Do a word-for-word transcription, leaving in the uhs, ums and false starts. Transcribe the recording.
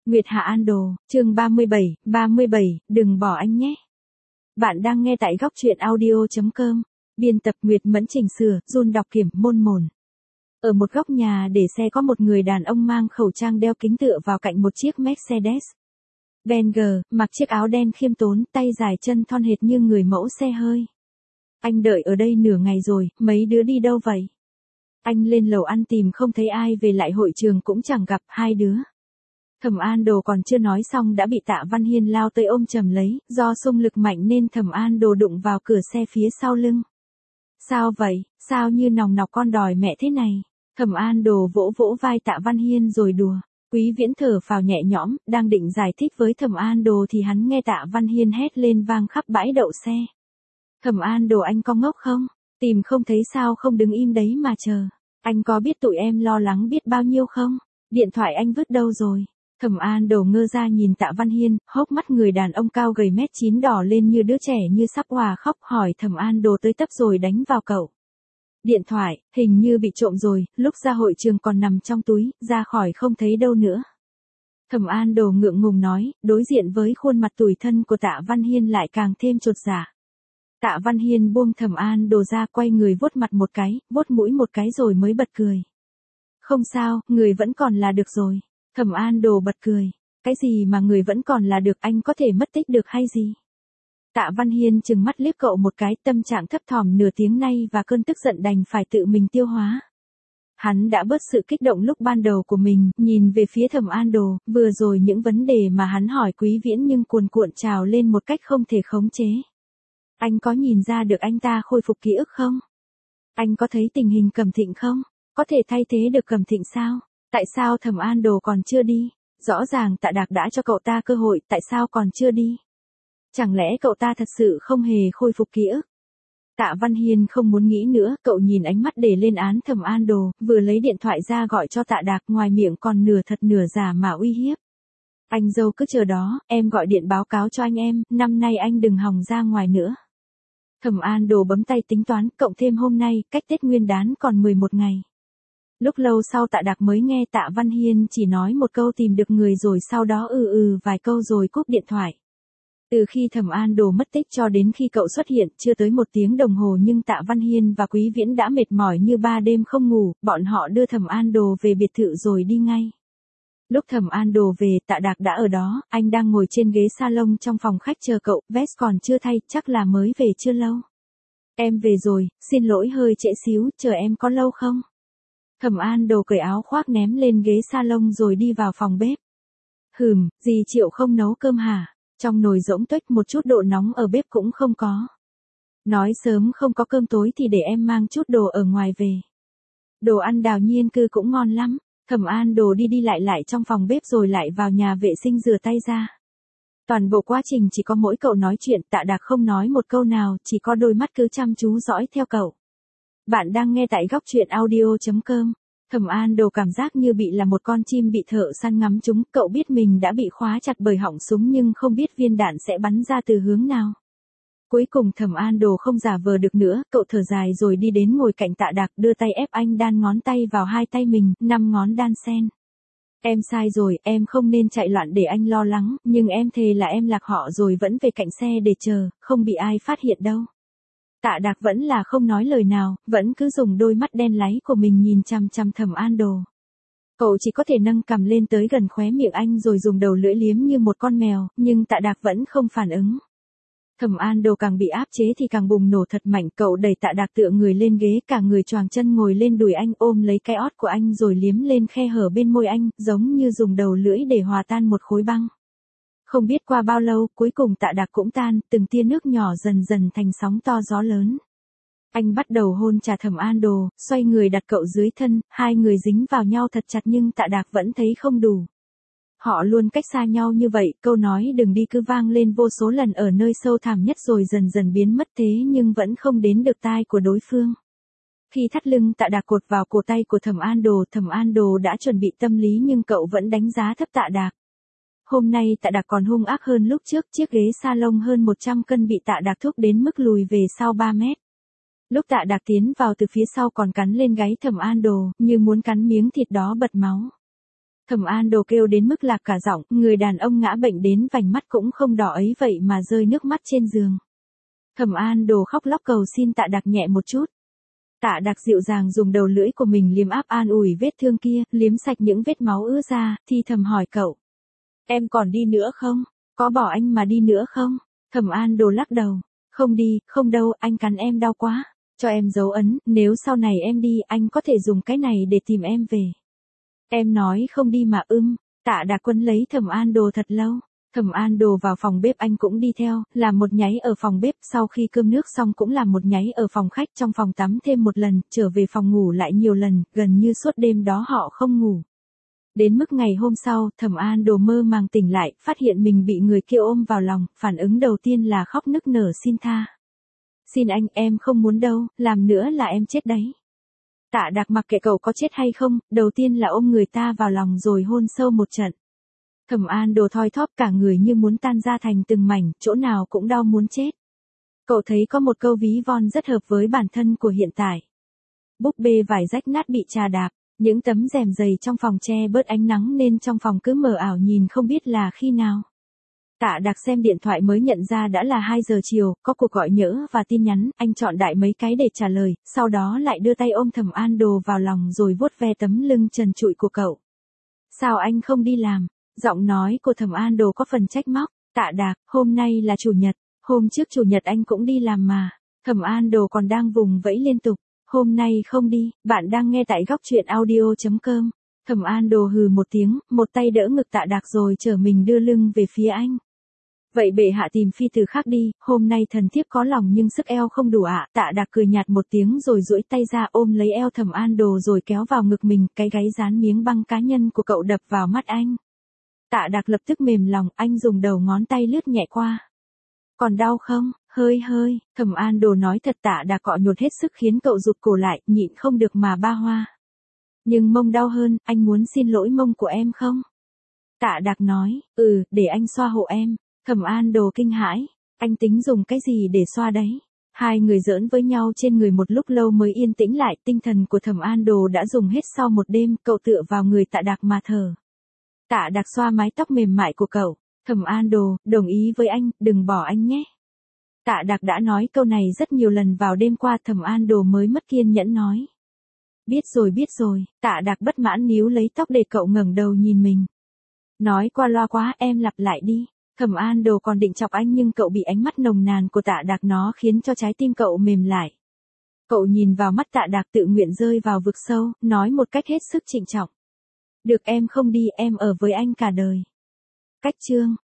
Nguyệt Hạ An Đồ, chương ba mươi bảy, ba mươi bảy, đừng bỏ anh nhé. Bạn đang nghe tại góc truyện audio chấm com, biên tập Nguyệt Mẫn chỉnh sửa, Jun đọc kiểm, môn mồn. Ở một góc nhà để xe có một người đàn ông mang khẩu trang đeo kính tựa vào cạnh một chiếc Mercedes Benz, mặc chiếc áo đen khiêm tốn, tay dài chân thon hệt như người mẫu xe hơi. Anh đợi ở đây nửa ngày rồi, mấy đứa đi đâu vậy? Anh lên lầu ăn tìm không thấy ai, về lại hội trường cũng chẳng gặp hai đứa. Thẩm An Đồ còn chưa nói xong đã bị Tạ Văn Hiên lao tới ôm chầm lấy, do xung lực mạnh nên Thẩm An Đồ đụng vào cửa xe phía sau lưng. Sao vậy, sao như nòng nọc con đòi mẹ thế này? Thẩm An Đồ vỗ vỗ vai Tạ Văn Hiên rồi đùa. Quý Viễn thở phào nhẹ nhõm, đang định giải thích với Thẩm An Đồ thì hắn nghe Tạ Văn Hiên hét lên vang khắp bãi đậu xe. Thẩm An Đồ, anh có ngốc không? Tìm không thấy sao không đứng im đấy mà chờ? Anh có biết tụi em lo lắng biết bao nhiêu không? Điện thoại anh vứt đâu rồi? Thẩm An Đồ ngơ ra nhìn Tạ Văn Hiên, hốc mắt người đàn ông cao gầy mét chín đỏ lên như đứa trẻ như sắp òa khóc, hỏi Thẩm An Đồ tới tấp rồi đánh vào cậu. Điện thoại, hình như bị trộm rồi, lúc ra hội trường còn nằm trong túi, ra khỏi không thấy đâu nữa. Thẩm An Đồ ngượng ngùng nói, đối diện với khuôn mặt tủi thân của Tạ Văn Hiên lại càng thêm chột dạ. Tạ Văn Hiên buông Thẩm An Đồ ra, quay người vuốt mặt một cái, vuốt mũi một cái rồi mới bật cười. Không sao, người vẫn còn là được rồi. Thẩm An Đồ bật cười. Cái gì mà người vẫn còn là được, anh có thể mất tích được hay gì? Tạ Văn Hiên trừng mắt liếc cậu một cái, tâm trạng thấp thỏm nửa tiếng nay và cơn tức giận đành phải tự mình tiêu hóa. Hắn đã bớt sự kích động lúc ban đầu của mình, nhìn về phía Thẩm An Đồ, vừa rồi những vấn đề mà hắn hỏi Quý Viễn nhưng cuồn cuộn trào lên một cách không thể khống chế. Anh có nhìn ra được anh ta khôi phục ký ức không? Anh có thấy tình hình Cẩm Thịnh không? Có thể thay thế được Cẩm Thịnh sao? Tại sao Thẩm An Đồ còn chưa đi? Rõ ràng Tạ Đạc đã cho cậu ta cơ hội, tại sao còn chưa đi? Chẳng lẽ cậu ta thật sự không hề khôi phục ký ức? Tạ Văn Hiên không muốn nghĩ nữa, cậu nhìn ánh mắt để lên án Thẩm An Đồ, vừa lấy điện thoại ra gọi cho Tạ Đạc, ngoài miệng còn nửa thật nửa giả mà uy hiếp. Anh dâu cứ chờ đó, em gọi điện báo cáo cho anh em, năm nay anh đừng hòng ra ngoài nữa. Thẩm An Đồ bấm tay tính toán, cộng thêm hôm nay, cách Tết Nguyên Đán còn mười một ngày. Lúc lâu sau Tạ Đạc mới nghe Tạ Văn Hiên chỉ nói một câu tìm được người rồi sau đó ừ ừ vài câu rồi cúp điện thoại. Từ khi Thẩm An Đồ mất tích cho đến khi cậu xuất hiện chưa tới một tiếng đồng hồ, nhưng Tạ Văn Hiên và Quý Viễn đã mệt mỏi như ba đêm không ngủ, bọn họ đưa Thẩm An Đồ về biệt thự rồi đi ngay. Lúc Thẩm An Đồ về, Tạ Đạc đã ở đó, anh đang ngồi trên ghế salon trong phòng khách chờ cậu, vest còn chưa thay, chắc là mới về chưa lâu. Em về rồi, xin lỗi hơi trễ xíu, chờ em có lâu không? Thẩm An Đồ cởi áo khoác ném lên ghế salon rồi đi vào phòng bếp. Hừm, dì Triệu không nấu cơm hả? Trong nồi rỗng tuếch một chút độ nóng ở bếp cũng không có. Nói sớm không có cơm tối thì để em mang chút đồ ở ngoài về. Đồ ăn Đào Nhiên Cư cũng ngon lắm. Thẩm An Đồ đi đi lại lại trong phòng bếp rồi lại vào nhà vệ sinh rửa tay ra. Toàn bộ quá trình chỉ có mỗi cậu nói chuyện, Tạ Đạc không nói một câu nào, chỉ có đôi mắt cứ chăm chú dõi theo cậu. Bạn đang nghe tại góc truyện audio chấm com. Thẩm An Đồ cảm giác như bị là một con chim bị thợ săn ngắm trúng, cậu biết mình đã bị khóa chặt bởi họng súng nhưng không biết viên đạn sẽ bắn ra từ hướng nào. Cuối cùng Thẩm An Đồ không giả vờ được nữa, cậu thở dài rồi đi đến ngồi cạnh Tạ Đạc, đưa tay ép anh đan ngón tay vào hai tay mình, năm ngón đan xen. Em sai rồi, em không nên chạy loạn để anh lo lắng, nhưng em thề là em lạc họ rồi vẫn về cạnh xe để chờ, không bị ai phát hiện đâu. Tạ Đạc vẫn là không nói lời nào, vẫn cứ dùng đôi mắt đen láy của mình nhìn chằm chằm Thẩm An Đồ. Cậu chỉ có thể nâng cằm lên tới gần khóe miệng anh rồi dùng đầu lưỡi liếm như một con mèo, nhưng Tạ Đạc vẫn không phản ứng. Thẩm An Đồ càng bị áp chế thì càng bùng nổ thật mạnh, cậu đẩy Tạ Đạc tựa người lên ghế, cả người choàng chân ngồi lên đùi anh, ôm lấy cái ót của anh rồi liếm lên khe hở bên môi anh, giống như dùng đầu lưỡi để hòa tan một khối băng. Không biết qua bao lâu, cuối cùng Tạ Đạc cũng tan, từng tia nước nhỏ dần dần thành sóng to gió lớn. Anh bắt đầu hôn trà Thẩm An Đồ, xoay người đặt cậu dưới thân, hai người dính vào nhau thật chặt nhưng Tạ Đạc vẫn thấy không đủ. Họ luôn cách xa nhau như vậy, câu nói đừng đi cứ vang lên vô số lần ở nơi sâu thẳm nhất rồi dần dần biến mất, thế nhưng vẫn không đến được tai của đối phương. Khi thắt lưng Tạ Đạc cột vào cổ tay của Thẩm An Đồ, Thẩm An Đồ đã chuẩn bị tâm lý nhưng cậu vẫn đánh giá thấp Tạ Đạc. Hôm nay Tạ Đạc còn hung ác hơn lúc trước, chiếc ghế salon hơn một trăm cân bị Tạ Đạc thúc đến mức lùi về sau ba mét. Lúc Tạ Đạc tiến vào từ phía sau còn cắn lên gáy Thẩm An Đồ, như muốn cắn miếng thịt đó bật máu. Thẩm An Đồ kêu đến mức lạc cả giọng, người đàn ông ngã bệnh đến vành mắt cũng không đỏ ấy vậy mà rơi nước mắt trên giường. Thẩm An Đồ khóc lóc cầu xin Tạ Đạc nhẹ một chút. Tạ Đạc dịu dàng dùng đầu lưỡi của mình liếm áp an ủi vết thương kia, liếm sạch những vết máu ứa ra, thì thầm hỏi cậu. Em còn đi nữa không? Có bỏ anh mà đi nữa không? Thẩm An Đồ lắc đầu. Không đi, không đâu, anh cắn em đau quá. Cho em dấu ấn, nếu sau này em đi, anh có thể dùng cái này để tìm em về. Em nói không đi mà ưm. Tạ Đạc quấn lấy Thẩm An Đồ thật lâu. Thẩm An Đồ vào phòng bếp anh cũng đi theo, làm một nháy ở phòng bếp, sau khi cơm nước xong cũng làm một nháy ở phòng khách, trong phòng tắm thêm một lần, trở về phòng ngủ lại nhiều lần, gần như suốt đêm đó họ không ngủ. Đến mức ngày hôm sau, Thẩm An Đồ mơ màng tỉnh lại, phát hiện mình bị người kia ôm vào lòng, phản ứng đầu tiên là khóc nức nở xin tha. Xin anh, em không muốn đâu, làm nữa là em chết đấy. Tạ Đạc mặc kệ cậu có chết hay không, đầu tiên là ôm người ta vào lòng rồi hôn sâu một trận. Thẩm An Đồ thoi thóp cả người như muốn tan ra thành từng mảnh, chỗ nào cũng đau muốn chết. Cậu thấy có một câu ví von rất hợp với bản thân của hiện tại. Búp bê vải rách nát bị trà đạp, những tấm rèm dày trong phòng che bớt ánh nắng nên trong phòng cứ mờ ảo nhìn không biết là khi nào. Tạ Đạc xem điện thoại mới nhận ra đã là hai giờ chiều, có cuộc gọi nhỡ và tin nhắn, anh chọn đại mấy cái để trả lời, sau đó lại đưa tay ôm Thẩm An Đồ vào lòng rồi vuốt ve tấm lưng trần trụi của cậu. Sao anh không đi làm? Giọng nói của Thẩm An Đồ có phần trách móc. Tạ Đạc, hôm nay là chủ nhật, hôm trước chủ nhật anh cũng đi làm mà. Thẩm An Đồ còn đang vùng vẫy liên tục. Hôm nay không đi, bạn đang nghe tại góc truyện audio chấm com. Thẩm An Đồ hừ một tiếng, một tay đỡ ngực Tạ Đạc rồi trở mình đưa lưng về phía anh. Vậy bệ hạ tìm phi tử khác đi, hôm nay thần thiếp có lòng nhưng sức eo không đủ ạ. Tạ Đạc cười nhạt một tiếng rồi duỗi tay ra ôm lấy eo Thẩm An Đồ rồi kéo vào ngực mình, cái gáy dán miếng băng cá nhân của cậu đập vào mắt anh. Tạ Đạc lập tức mềm lòng, anh dùng đầu ngón tay lướt nhẹ qua. Còn đau không? Hơi hơi, Thẩm An Đồ nói thật. Tạ Đạc cọ nhột hết sức khiến cậu rụt cổ lại, nhịn không được mà ba hoa. Nhưng mông đau hơn, anh muốn xin lỗi mông của em không? Tạ Đạc nói, ừ, để anh xoa hộ em. Thẩm An Đồ kinh hãi, anh tính dùng cái gì để xoa đấy? Hai người giỡn với nhau trên người một lúc lâu mới yên tĩnh lại, tinh thần của Thẩm An Đồ đã dùng hết sau một đêm, cậu tựa vào người Tạ Đạc mà thở. Tạ Đạc xoa mái tóc mềm mại của cậu. Thẩm An Đồ, đồng ý với anh, đừng bỏ anh nhé. Tạ Đạc đã nói câu này rất nhiều lần vào đêm qua, Thẩm An Đồ mới mất kiên nhẫn nói. Biết rồi biết rồi. Tạ Đạc bất mãn níu lấy tóc để cậu ngẩng đầu nhìn mình. Nói qua loa quá, em lặp lại đi. Thẩm An Đồ còn định chọc anh nhưng cậu bị ánh mắt nồng nàn của Tạ Đạc nó khiến cho trái tim cậu mềm lại. Cậu nhìn vào mắt Tạ Đạc tự nguyện rơi vào vực sâu, nói một cách hết sức trịnh trọng. Được em không đi, em ở với anh cả đời. Cách chương.